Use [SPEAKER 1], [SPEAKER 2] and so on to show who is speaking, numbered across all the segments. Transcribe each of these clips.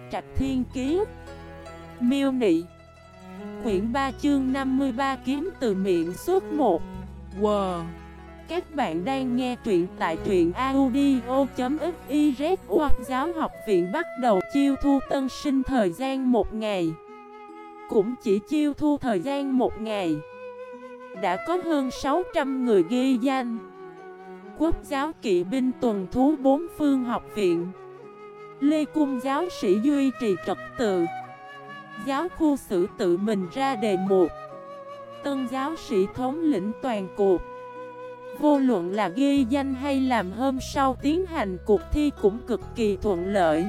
[SPEAKER 1] Trạch Thiên Kiế. Miêu Nị. Quyển 3 chương 53 kiếm từ miệng xuất 1. Wow. Các bạn đang nghe truyện tại truyện audio.xyz. Hoặc giáo học viện bắt đầu chiêu thu tân sinh thời gian 1 ngày. Cũng chỉ chiêu thu thời gian 1 ngày, đã có hơn 600 người ghi danh. Quốc giáo kỵ binh tuần thú 4 phương học viện, Lê Cung giáo sĩ duy trì trật tự, giáo khu sử tự mình ra đề mục, tân giáo sĩ thống lĩnh toàn cuộc. Vô luận là ghi danh hay làm hôm sau tiến hành cuộc thi cũng cực kỳ thuận lợi.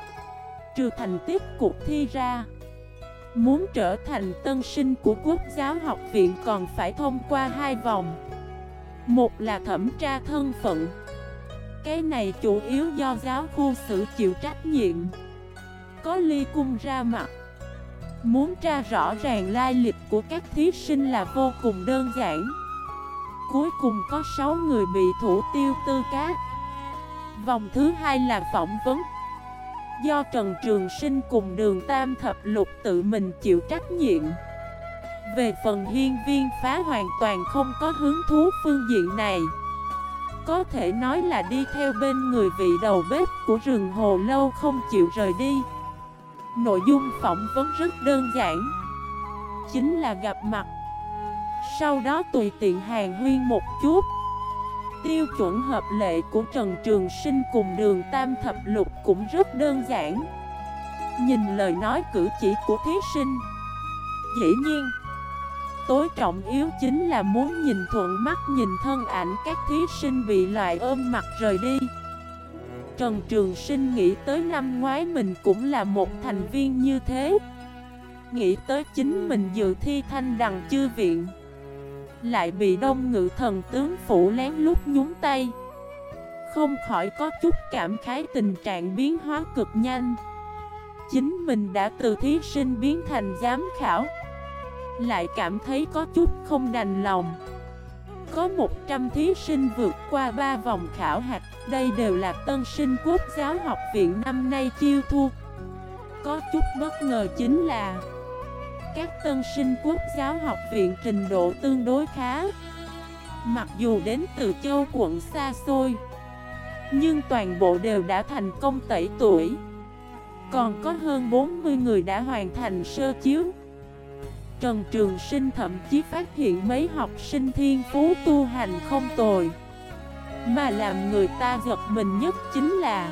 [SPEAKER 1] Trừ thành tích cuộc thi ra, muốn trở thành tân sinh của Quốc giáo học viện còn phải thông qua 2 vòng. Một là thẩm tra thân phận, cái này chủ yếu do giáo khu sử chịu trách nhiệm. Có Ly Cung ra mặt, muốn tra rõ ràng lai lịch của các thí sinh là vô cùng đơn giản. Cuối cùng có 6 người bị thủ tiêu tư cách. Vòng thứ 2 là phỏng vấn, do Trần Trường Sinh cùng Đường Tam Thập Lục tự mình chịu trách nhiệm. Về phần Hiên Viên Phá hoàn toàn không có hứng thú phương diện này, có thể nói là đi theo bên người vị đầu bếp của rừng Hồ Lâu không chịu rời đi. Nội dung phỏng vấn rất đơn giản, chính là gặp mặt, sau đó tùy tiện hàn huyên một chút. Tiêu chuẩn hợp lệ của Trần Trường Sinh cùng Đường Tam Thập Lục cũng rất đơn giản. Nhìn lời nói cử chỉ của thí sinh, dĩ nhiên tối trọng yếu chính là muốn nhìn thuận mắt nhìn thân ảnh các thí sinh bị loại ôm mặt rời đi. Trần Trường Sinh nghĩ tới năm ngoái mình cũng là một thành viên như thế, nghĩ tới chính mình dự thi Thanh Đằng Chư Viện, lại bị Đông Ngự Thần tướng phủ lén lút nhúng tay, không khỏi có chút cảm khái tình trạng biến hóa cực nhanh. Chính mình đã từ thí sinh biến thành giám khảo, lại cảm thấy có chút không đành lòng. Có 100 thí sinh vượt qua 3 vòng khảo hạch, đây đều là tân sinh Quốc giáo học viện năm nay chiêu thu. Có chút bất ngờ chính là các tân sinh Quốc giáo học viện trình độ tương đối khá. Mặc dù đến từ châu quận xa xôi, nhưng toàn bộ đều đã thành công tẩy tuổi. Còn có hơn 40 người đã hoàn thành sơ chiếu. Trần Trường Sinh thậm chí phát hiện mấy học sinh thiên phú tu hành không tồi. Mà làm người ta giật mình nhất chính là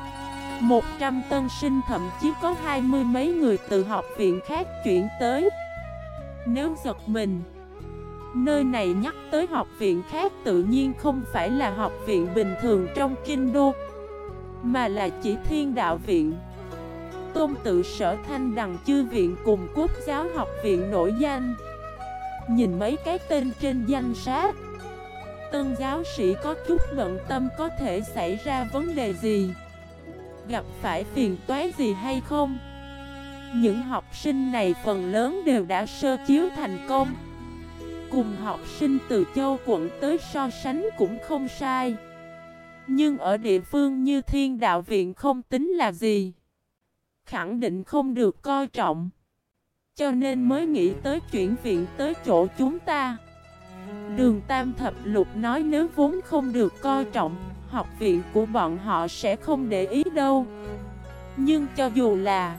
[SPEAKER 1] 100 tân sinh thậm chí có 20 mấy người từ học viện khác chuyển tới. Nếu giật mình, nơi này nhắc tới học viện khác tự nhiên không phải là học viện bình thường trong kinh đô, mà là chỉ Thiên Đạo Viện, Tôn Tự Sở, Thanh Đằng Chư Viện cùng Quốc giáo học viện nổi danh. Nhìn mấy cái tên trên danh sách, tân giáo sĩ có chút bận tâm có thể xảy ra vấn đề gì, gặp phải phiền toái gì hay không. Những học sinh này phần lớn đều đã sơ chiếu thành công, cùng học sinh từ châu quận tới so sánh cũng không sai. Nhưng ở địa phương như Thiên Đạo Viện không tính là gì, khẳng định không được coi trọng, cho nên mới nghĩ tới chuyển viện tới chỗ chúng ta. Đường Tam Thập Lục nói nếu vốn không được coi trọng, học viện của bọn họ sẽ không để ý đâu. Nhưng cho dù là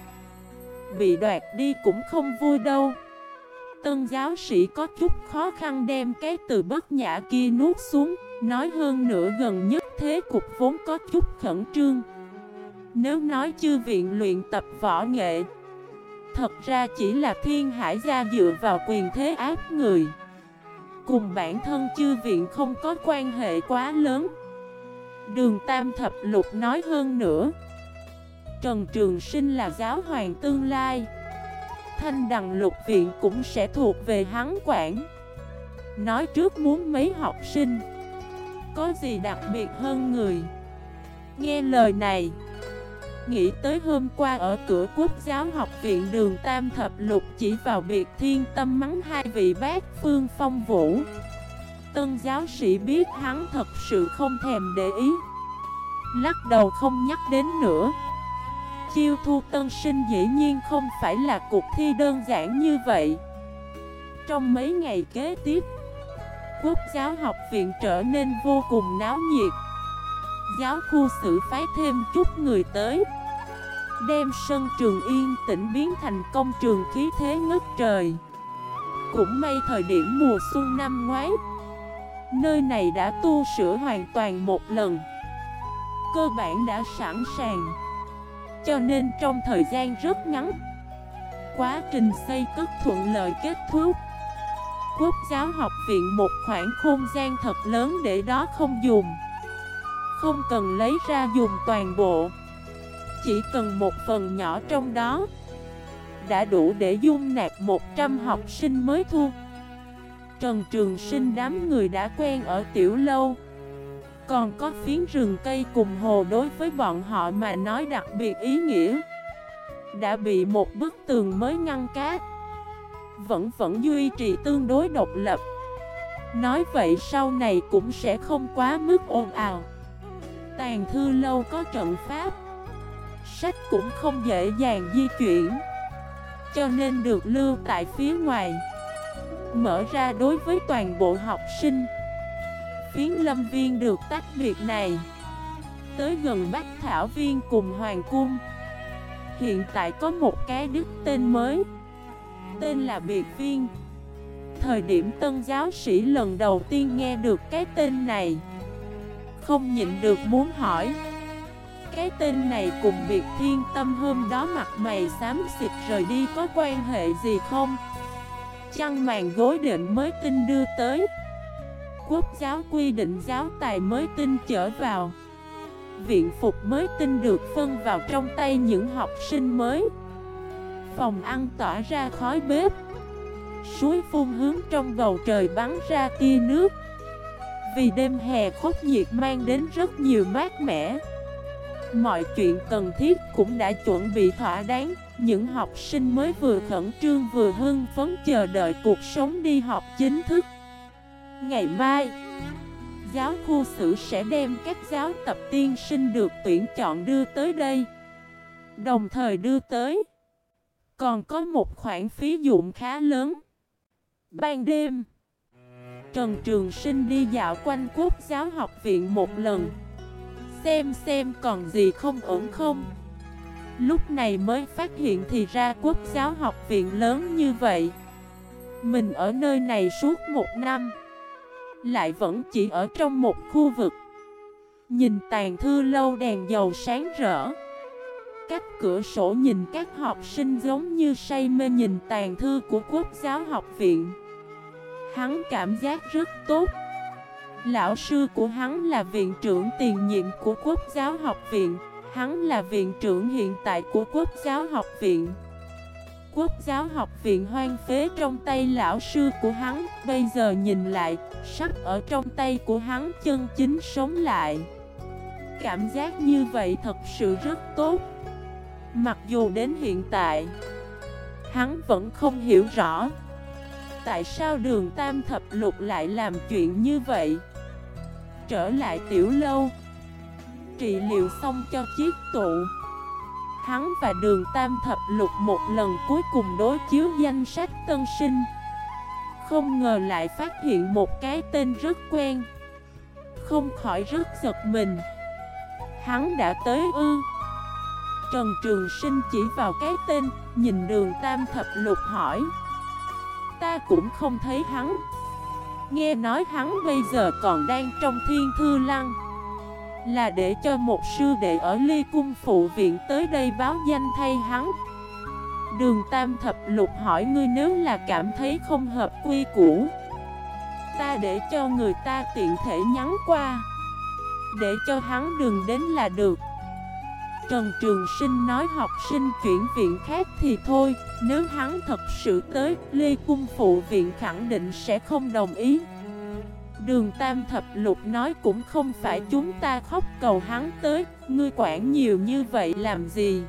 [SPEAKER 1] bị đoạt đi cũng không vui đâu. Tân giáo sĩ có chút khó khăn đem cái từ bất nhã kia nuốt xuống, nói hơn nữa gần nhất thế cục vốn có chút khẩn trương. Nếu nói chư viện luyện tập võ nghệ, thật ra chỉ là Thiên Hải gia dựa vào quyền thế áp người, cùng bản thân chư viện không có quan hệ quá lớn. Đường Tam Thập Lục nói hơn nữa, Trần Trường Sinh là giáo hoàng tương lai, Thanh Đằng Lục Viện cũng sẽ thuộc về hắn quản. Nói trước muốn mấy học sinh có gì đặc biệt hơn người. Nghe lời này, nghĩ tới hôm qua ở cửa Quốc giáo học viện, Đường Tam Thập Lục chỉ vào Biệt Thiên Tâm mắng 2 vị bác Phương Phong Vũ. Tân giáo sĩ biết hắn thật sự không thèm để ý, lắc đầu không nhắc đến nữa. chiêu thu tân sinh dĩ nhiên không phải là cuộc thi đơn giản như vậy. Trong mấy ngày kế tiếp, Quốc giáo học viện trở nên vô cùng náo nhiệt. Giáo khu xử phái thêm chút người tới, đem sân trường yên tĩnh biến thành công trường khí thế ngất trời. Cũng may thời điểm mùa xuân năm ngoái, nơi này đã tu sửa hoàn toàn một lần, cơ bản đã sẵn sàng. Cho nên trong thời gian rất ngắn, quá trình xây cất thuận lợi kết thúc. Quốc giáo học viện một khoảng không gian thật lớn để đó không dùng, không cần lấy ra dùng toàn bộ, chỉ cần một phần nhỏ trong đó đã đủ để dung nạp 100 học sinh mới thu. Trần Trường Sinh đám người đã quen ở tiểu lâu, còn có phiến rừng cây cùng hồ đối với bọn họ mà nói đặc biệt ý nghĩa, đã bị một bức tường mới ngăn cách, vẫn duy trì tương đối độc lập. Nói vậy sau này cũng sẽ không quá mức ồn ào. Tàng thư lâu có trận pháp, sách cũng không dễ dàng di chuyển, cho nên được lưu tại phía ngoài, mở ra đối với toàn bộ học sinh. Phiến lâm viên được tách biệt này, tới gần Bách Thảo Viên cùng Hoàng Cung. Hiện tại có một cái đích tên mới, tên là Biệt Viên. Thời điểm tân giáo sĩ lần đầu tiên nghe được cái tên này, không nhịn được muốn hỏi, cái tên này cùng Biệt Thiên Tâm hôm đó mặt mày xám xịt rời đi có quan hệ gì không? Chăn màn gối đệm mới tinh đưa tới. Quốc giáo quy định giáo tài mới tinh chở vào, viện phục mới tinh được phân vào trong tay những học sinh mới. Phòng ăn tỏa ra khói bếp, suối phun hướng trong bầu trời bắn ra tia nước. Vì đêm hè khốc nhiệt mang đến rất nhiều mát mẻ, mọi chuyện cần thiết cũng đã chuẩn bị thỏa đáng. Những học sinh mới vừa khẩn trương vừa hưng phấn chờ đợi cuộc sống đi học chính thức. Ngày mai, giáo khu sử sẽ đem các giáo tập tiên sinh được tuyển chọn đưa tới đây. Đồng thời đưa tới còn có một khoản phí dụng khá lớn. Ban đêm, Trần Trường Sinh đi dạo quanh Quốc giáo học viện một lần, xem còn gì không ổn không. Lúc này mới phát hiện thì ra Quốc giáo học viện lớn như vậy. Mình ở nơi này suốt một năm, lại vẫn chỉ ở trong một khu vực. Nhìn tàng thư lâu đèn dầu sáng rỡ, cách cửa sổ nhìn các học sinh giống như say mê nhìn tàng thư của Quốc giáo học viện. Hắn cảm giác rất tốt. Lão sư của hắn là viện trưởng tiền nhiệm của Quốc giáo học viện, hắn là viện trưởng hiện tại của Quốc giáo học viện. Quốc giáo học viện hoang phế trong tay lão sư của hắn, bây giờ nhìn lại, sắp ở trong tay của hắn chân chính sống lại. Cảm giác như vậy thật sự rất tốt. Mặc dù đến hiện tại, hắn vẫn không hiểu rõ tại sao Đường Tam Thập Lục lại làm chuyện như vậy. Trở lại tiểu lâu, trị liệu xong cho chiếc tụ, hắn và Đường Tam Thập Lục một lần cuối cùng đối chiếu danh sách tân sinh. Không ngờ lại phát hiện một cái tên rất quen, không khỏi rất giật mình. Hắn đã tới ư? Trần Trường Sinh chỉ vào cái tên, nhìn Đường Tam Thập Lục hỏi. Ta cũng không thấy hắn. Nghe nói hắn bây giờ còn đang trong Thiên Thư Lăng, là để cho một sư đệ ở Ly Cung phụ viện tới đây báo danh thay hắn. Đường Tam Thập Lục hỏi, ngươi nếu là cảm thấy không hợp quy củ, ta để cho người ta tiện thể nhắn qua, để cho hắn đừng đến là được. Trần Trường Sinh nói học sinh chuyển viện khác thì thôi, nếu hắn thật sự tới, Lê Cung phụ viện khẳng định sẽ không đồng ý. Đường Tam Thập Lục nói cũng không phải chúng ta khóc cầu hắn tới, ngươi quản nhiều như vậy làm gì?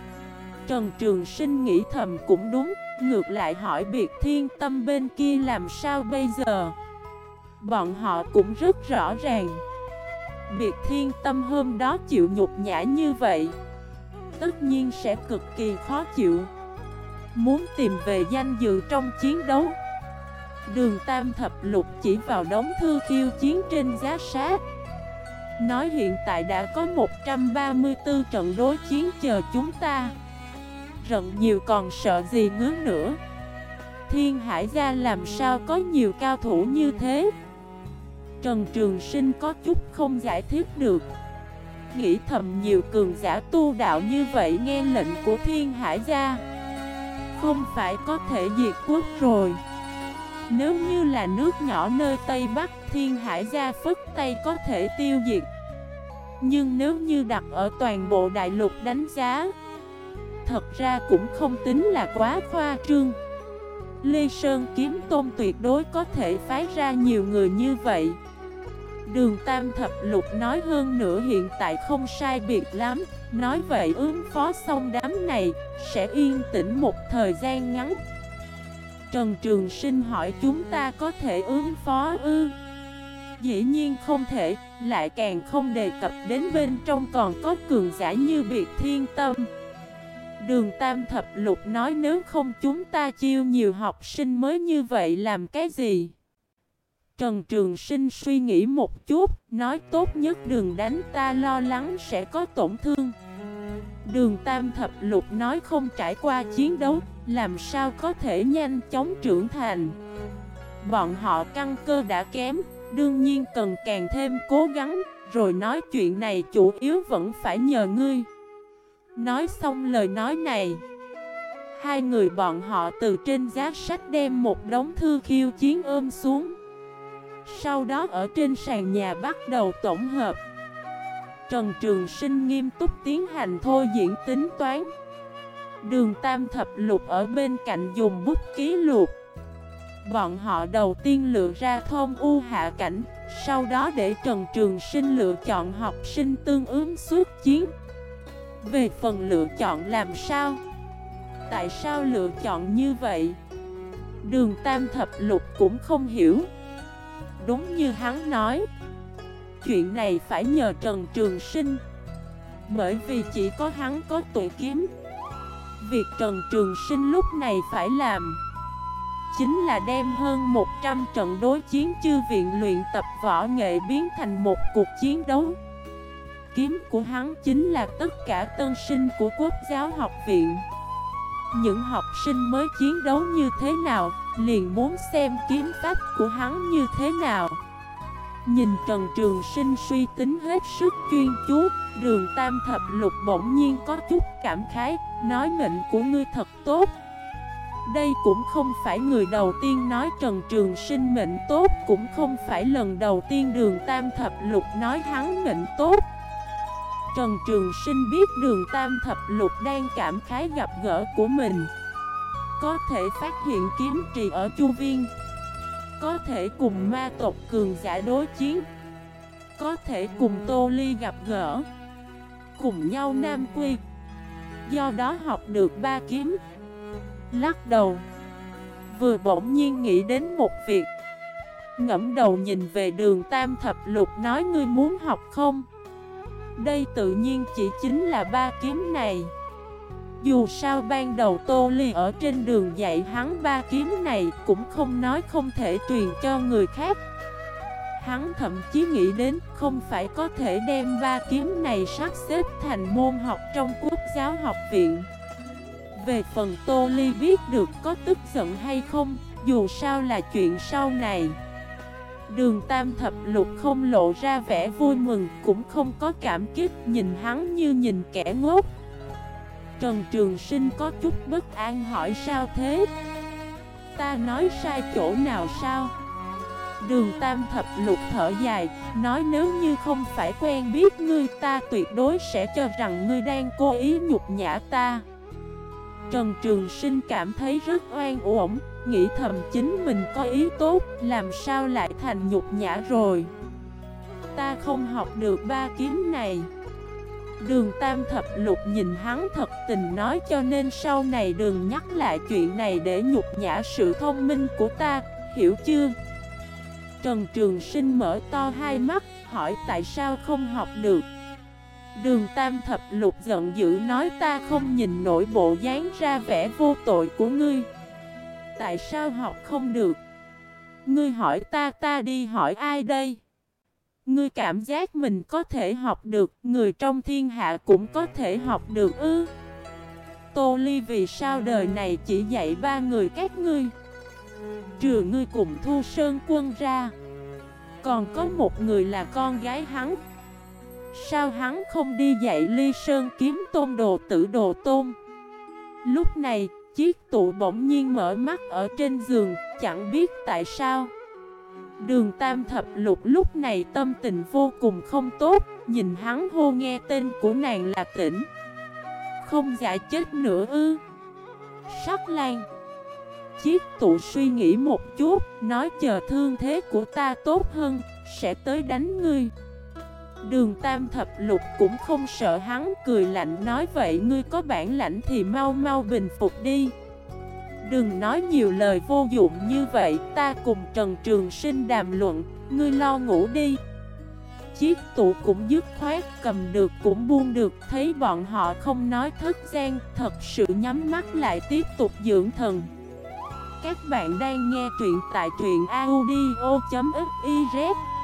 [SPEAKER 1] Trần Trường Sinh nghĩ thầm cũng đúng, ngược lại hỏi Biệt Thiên Tâm bên kia làm sao bây giờ? Bọn họ cũng rất rõ ràng. Biệt Thiên Tâm hôm đó chịu nhục nhã như vậy, tất nhiên sẽ cực kỳ khó chịu. Muốn tìm về danh dự trong chiến đấu. Đường Tam Thập Lục chỉ vào đống thư khiêu chiến trên giá sách, nói hiện tại đã có 134 trận đối chiến chờ chúng ta. Rận nhiều còn sợ gì ngứa nữa. Thiên Hải Gia làm sao có nhiều cao thủ như thế? Trần Trường Sinh có chút không giải thích được. Nghĩ thầm nhiều cường giả tu đạo như vậy nghe lệnh của Thiên Hải Gia, không phải có thể diệt quốc rồi. Nếu như là nước nhỏ nơi Tây Bắc, Thiên Hải Gia phất tay có thể tiêu diệt. Nhưng nếu như đặt ở toàn bộ đại lục đánh giá, thật ra cũng không tính là quá khoa trương. Lê Sơn Kiếm Tôn tuyệt đối có thể phái ra nhiều người như vậy. Đường Tam Thập Lục nói hơn nữa hiện tại không sai biệt lắm. Nói vậy ứng phó xong đám này sẽ yên tĩnh một thời gian ngắn. Trần Trường Sinh hỏi chúng ta có thể ứng phó ư? Dĩ nhiên không thể, lại càng không đề cập đến bên trong còn có cường giả như Biệt Thiên Tâm. Đường Tam Thập Lục nói nếu không chúng ta chiêu nhiều học sinh mới như vậy làm cái gì? Trần Trường Sinh suy nghĩ một chút, nói tốt nhất đừng đánh, ta lo lắng sẽ có tổn thương. Đường Tam Thập Lục nói không trải qua chiến đấu, làm sao có thể nhanh chóng trưởng thành. Bọn họ căn cơ đã kém, đương nhiên cần càng thêm cố gắng, rồi nói chuyện này chủ yếu vẫn phải nhờ ngươi. Nói xong lời nói này, hai người bọn họ từ trên giá sách đem một đống thư khiêu chiến ôm xuống. Sau đó ở trên sàn nhà bắt đầu tổng hợp. Trần Trường Sinh nghiêm túc tiến hành thôi diễn tính toán. Đường Tam Thập Lục ở bên cạnh dùng bút ký lục. Bọn họ đầu tiên lựa ra thôn U hạ cảnh, sau đó để Trần Trường Sinh lựa chọn học sinh tương ứng xuất chiến. Về phần lựa chọn làm sao? Tại sao lựa chọn như vậy? Đường Tam Thập Lục cũng không hiểu. Đúng như hắn nói, chuyện này phải nhờ Trần Trường Sinh, bởi vì chỉ có hắn có tuổi kiếm. Việc Trần Trường Sinh lúc này phải làm chính là đem hơn 100 trận đối chiến chư viện luyện tập võ nghệ biến thành một cuộc chiến đấu. Kiếm của hắn chính là tất cả tân sinh của Quốc giáo học viện. Những học sinh mới chiến đấu như thế nào, liền muốn xem kiếm pháp của hắn như thế nào. Nhìn Trần Trường Sinh suy tính hết sức chuyên chú, Đường Tam Thập Lục bỗng nhiên có chút cảm khái, nói mệnh của ngươi thật tốt. Đây cũng không phải người đầu tiên nói Trần Trường Sinh mệnh tốt, cũng không phải lần đầu tiên Đường Tam Thập Lục nói hắn mệnh tốt. Trần Trường Sinh biết Đường Tam Thập Lục đang cảm khái gặp gỡ của mình. Có thể phát hiện kiếm trì ở Chu Viên, có thể cùng ma tộc cường giả đối chiến, có thể cùng Tô Ly gặp gỡ, cùng nhau Nam Quy. Do đó học được ba kiếm. Lắc đầu, vừa bỗng nhiên nghĩ đến một việc. Ngẫm đầu nhìn về Đường Tam Thập Lục nói ngươi muốn học không? Đây tự nhiên chỉ chính là ba kiếm này. Dù sao ban đầu Tô Ly ở trên đường dạy hắn ba kiếm này, cũng không nói không thể truyền cho người khác. Hắn thậm chí nghĩ đến không phải có thể đem ba kiếm này sắp xếp thành môn học trong Quốc giáo học viện. Về phần Tô Ly biết được có tức giận hay không, dù sao là chuyện sau này. Đường Tam Thập Lục không lộ ra vẻ vui mừng, cũng không có cảm kích, nhìn hắn như nhìn kẻ ngốc. Trần Trường Sinh có chút bất an hỏi sao thế? Ta nói sai chỗ nào sao? Đường Tam Thập Lục thở dài, nói nếu như không phải quen biết ngươi, ta tuyệt đối sẽ cho rằng ngươi đang cố ý nhục nhã ta. Trần Trường Sinh cảm thấy rất oan uổng, nghĩ thầm chính mình có ý tốt, làm sao lại thành nhục nhã rồi. Ta không học được ba kiếm này. Đường Tam Thập Lục nhìn hắn thật tình nói, cho nên sau này đừng nhắc lại chuyện này để nhục nhã sự thông minh của ta, hiểu chưa? Trần Trường Sinh mở to hai mắt, hỏi tại sao không học được. Đường Tam Thập Lục giận dữ nói ta không nhìn nổi bộ dáng ra vẻ vô tội của ngươi. Tại sao học không được? Ngươi hỏi ta, ta đi hỏi ai đây? Ngươi cảm giác mình có thể học được, người trong thiên hạ cũng có thể học được ư? Tô Ly vì sao đời này chỉ dạy ba người các ngươi? Trừ ngươi cùng Thu Sơn Quân ra, còn có một người là con gái hắn. Sao hắn không đi dạy Ly Sơn Kiếm Tôn Đồ Tử Đồ Tôn? Lúc này, chiếc tụ bỗng nhiên mở mắt ở trên giường, chẳng biết tại sao. Đường Tam Thập Lục lúc này tâm tình vô cùng không tốt, nhìn hắn hô nghe tên của nàng là Tĩnh. Không giả chết nữa ư? Sắc Lan. Chiếc tụ suy nghĩ một chút, nói chờ thương thế của ta tốt hơn, sẽ tới đánh ngươi. Đường Tam Thập Lục cũng không sợ hắn, cười lạnh nói vậy ngươi có bản lãnh thì mau mau bình phục đi. Đừng nói nhiều lời vô dụng như vậy, ta cùng Trần Trường Sinh đàm luận, ngươi lo ngủ đi. Chiếc tụ cũng dứt khoát, cầm được cũng buông được, thấy bọn họ không nói thất gian, thật sự nhắm mắt lại tiếp tục dưỡng thần. Các bạn đang nghe truyện tại truyện audio.fif